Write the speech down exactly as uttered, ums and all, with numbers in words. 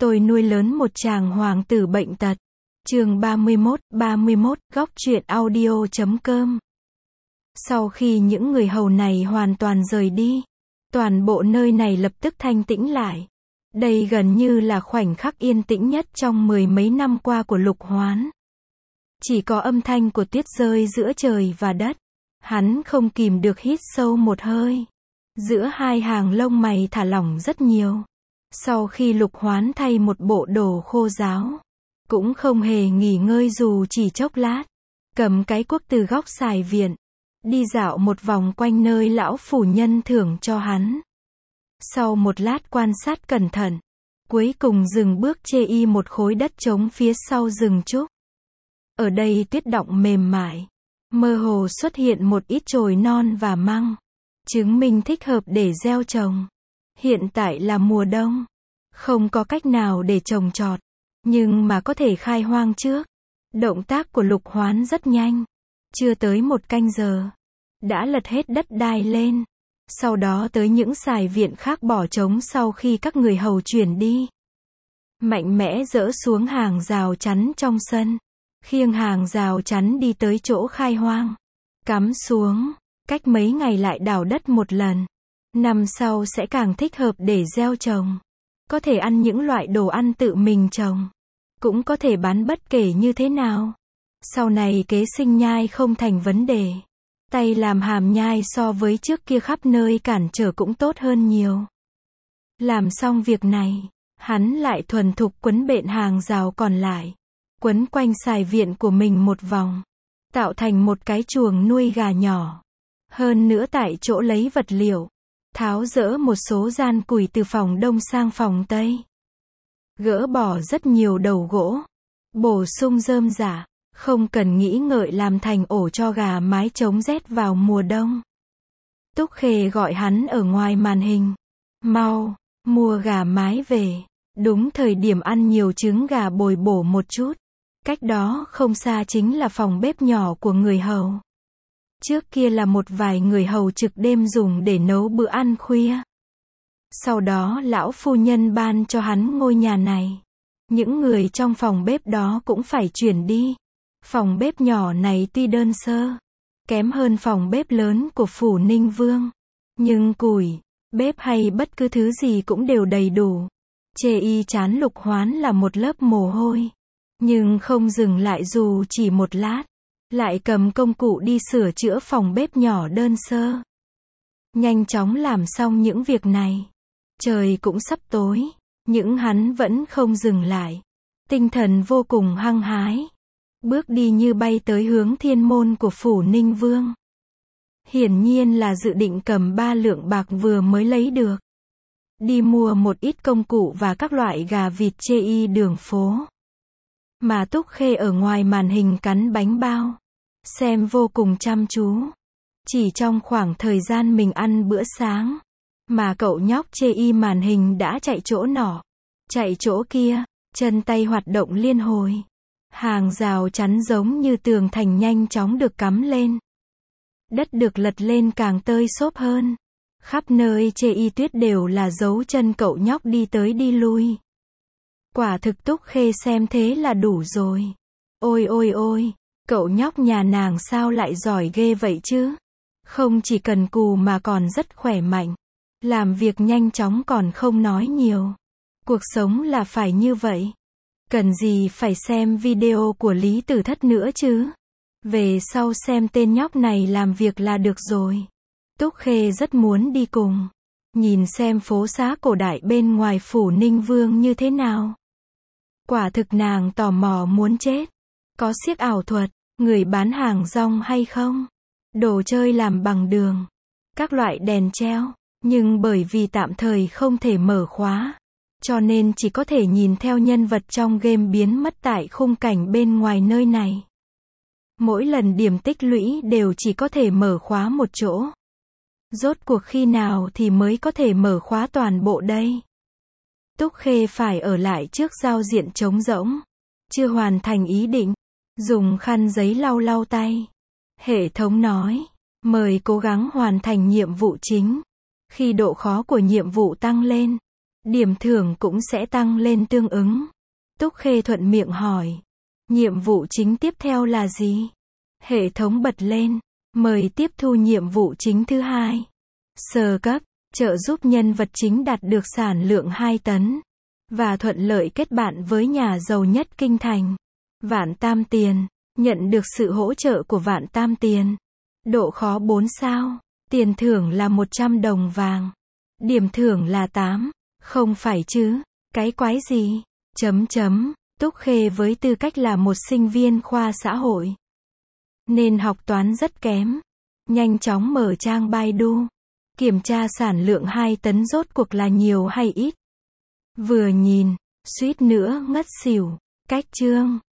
Tôi nuôi lớn một chàng hoàng tử bệnh tật. Chương ba mươi mốt, ba mươi mốt, góc truyện audio chấm com. Sau khi những người hầu này hoàn toàn rời đi, toàn bộ nơi này lập tức thanh tĩnh lại. Đây gần như là khoảnh khắc yên tĩnh nhất trong mười mấy năm qua của Lục Hoán. Chỉ có âm thanh của tuyết rơi giữa trời và đất. Hắn không kìm được hít sâu một hơi. Giữa hai hàng lông mày thả lỏng rất nhiều. Sau khi Lục Hoán thay một bộ đồ khô ráo, cũng không hề nghỉ ngơi dù chỉ chốc lát, cầm cái cuốc từ góc xài viện, đi dạo một vòng quanh nơi lão phủ nhân thưởng cho hắn. Sau một lát quan sát cẩn thận, cuối cùng dừng bước chê y một khối đất trống phía sau rừng trúc. Ở đây tuyết đọng mềm mại, mơ hồ xuất hiện một ít chồi non và măng, chứng minh thích hợp để gieo trồng. Hiện tại là mùa đông, không có cách nào để trồng trọt, nhưng mà có thể khai hoang trước. Động tác của Lục Hoán rất nhanh, chưa tới một canh giờ, đã lật hết đất đai lên. Sau đó tới những xài viện khác bỏ trống sau khi các người hầu chuyển đi. Mạnh mẽ dỡ xuống hàng rào chắn trong sân, khiêng hàng rào chắn đi tới chỗ khai hoang, cắm xuống, cách mấy ngày lại đào đất một lần. Năm sau sẽ càng thích hợp để gieo trồng. Có thể ăn những loại đồ ăn tự mình trồng, cũng có thể bán bất kể như thế nào. Sau này kế sinh nhai không thành vấn đề. Tay làm hàm nhai so với trước kia khắp nơi cản trở cũng tốt hơn nhiều. Làm xong việc này, hắn lại thuần thục quấn bện hàng rào còn lại, quấn quanh xài viện của mình một vòng, tạo thành một cái chuồng nuôi gà nhỏ. Hơn nữa tại chỗ lấy vật liệu, tháo dỡ một số gian củi từ phòng đông sang phòng tây, gỡ bỏ rất nhiều đầu gỗ, bổ sung rơm rạ, không cần nghĩ ngợi làm thành ổ cho gà mái chống rét vào mùa đông. Túc Khê gọi hắn ở ngoài màn hình, mau, mua gà mái về, đúng thời điểm ăn nhiều trứng gà bồi bổ một chút. Cách đó không xa chính là phòng bếp nhỏ của người hầu. Trước kia là một vài người hầu trực đêm dùng để nấu bữa ăn khuya. Sau đó lão phu nhân ban cho hắn ngôi nhà này. Những người trong phòng bếp đó cũng phải chuyển đi. Phòng bếp nhỏ này tuy đơn sơ, kém hơn phòng bếp lớn của phủ Ninh Vương, nhưng củi, bếp hay bất cứ thứ gì cũng đều đầy đủ. Chê y chán Lục Hoán là một lớp mồ hôi, nhưng không dừng lại dù chỉ một lát, lại cầm công cụ đi sửa chữa phòng bếp nhỏ đơn sơ. Nhanh chóng làm xong những việc này, trời cũng sắp tối, nhưng hắn vẫn không dừng lại, tinh thần vô cùng hăng hái, bước đi như bay tới hướng thiên môn của phủ Ninh Vương. Hiển nhiên là dự định cầm ba lượng bạc vừa mới lấy được, đi mua một ít công cụ và các loại gà vịt chê y đường phố. Mà Túc Khê ở ngoài màn hình cắn bánh bao, xem vô cùng chăm chú. Chỉ trong khoảng thời gian mình ăn bữa sáng, mà cậu nhóc chê y màn hình đã chạy chỗ nọ, chạy chỗ kia, chân tay hoạt động liên hồi. Hàng rào chắn giống như tường thành nhanh chóng được cắm lên. Đất được lật lên càng tơi xốp hơn. Khắp nơi chê y tuyết đều là dấu chân cậu nhóc đi tới đi lui. Quả thực Túc Khê xem thế là đủ rồi. Ôi ôi ôi, cậu nhóc nhà nàng sao lại giỏi ghê vậy chứ? Không chỉ cần cù mà còn rất khỏe mạnh. Làm việc nhanh chóng còn không nói nhiều. Cuộc sống là phải như vậy. Cần gì phải xem video của Lý Tử Thất nữa chứ? Về sau xem tên nhóc này làm việc là được rồi. Túc Khê rất muốn đi cùng, nhìn xem phố xá cổ đại bên ngoài phủ Ninh Vương như thế nào. Quả thực nàng tò mò muốn chết. Có xiếc ảo thuật, người bán hàng rong hay không? Đồ chơi làm bằng đường, các loại đèn treo, nhưng bởi vì tạm thời không thể mở khóa, cho nên chỉ có thể nhìn theo nhân vật trong game biến mất tại khung cảnh bên ngoài nơi này. Mỗi lần điểm tích lũy đều chỉ có thể mở khóa một chỗ. Rốt cuộc khi nào thì mới có thể mở khóa toàn bộ đây? Túc Khê phải ở lại trước giao diện trống rỗng. Chưa hoàn thành ý định, dùng khăn giấy lau lau tay. Hệ thống nói, mời cố gắng hoàn thành nhiệm vụ chính. Khi độ khó của nhiệm vụ tăng lên, điểm thưởng cũng sẽ tăng lên tương ứng. Túc Khê thuận miệng hỏi. Nhiệm vụ chính tiếp theo là gì? Hệ thống bật lên. Mời tiếp thu nhiệm vụ chính thứ hai. Sơ cấp, trợ giúp nhân vật chính đạt được sản lượng hai tấn. Và thuận lợi kết bạn với nhà giàu nhất kinh thành. Vạn Tam Tiền. Nhận được sự hỗ trợ của Vạn Tam Tiền. Độ khó bốn sao. Tiền thưởng là một trăm đồng vàng. Điểm thưởng là tám. Không phải chứ. Cái quái gì? Chấm chấm. Túc Khê với tư cách là một sinh viên khoa xã hội. Nên học toán rất kém. Nhanh chóng mở trang Baidu. Kiểm tra sản lượng hai tấn rốt cuộc là nhiều hay ít. Vừa nhìn, suýt nữa ngất xỉu. Cách chương.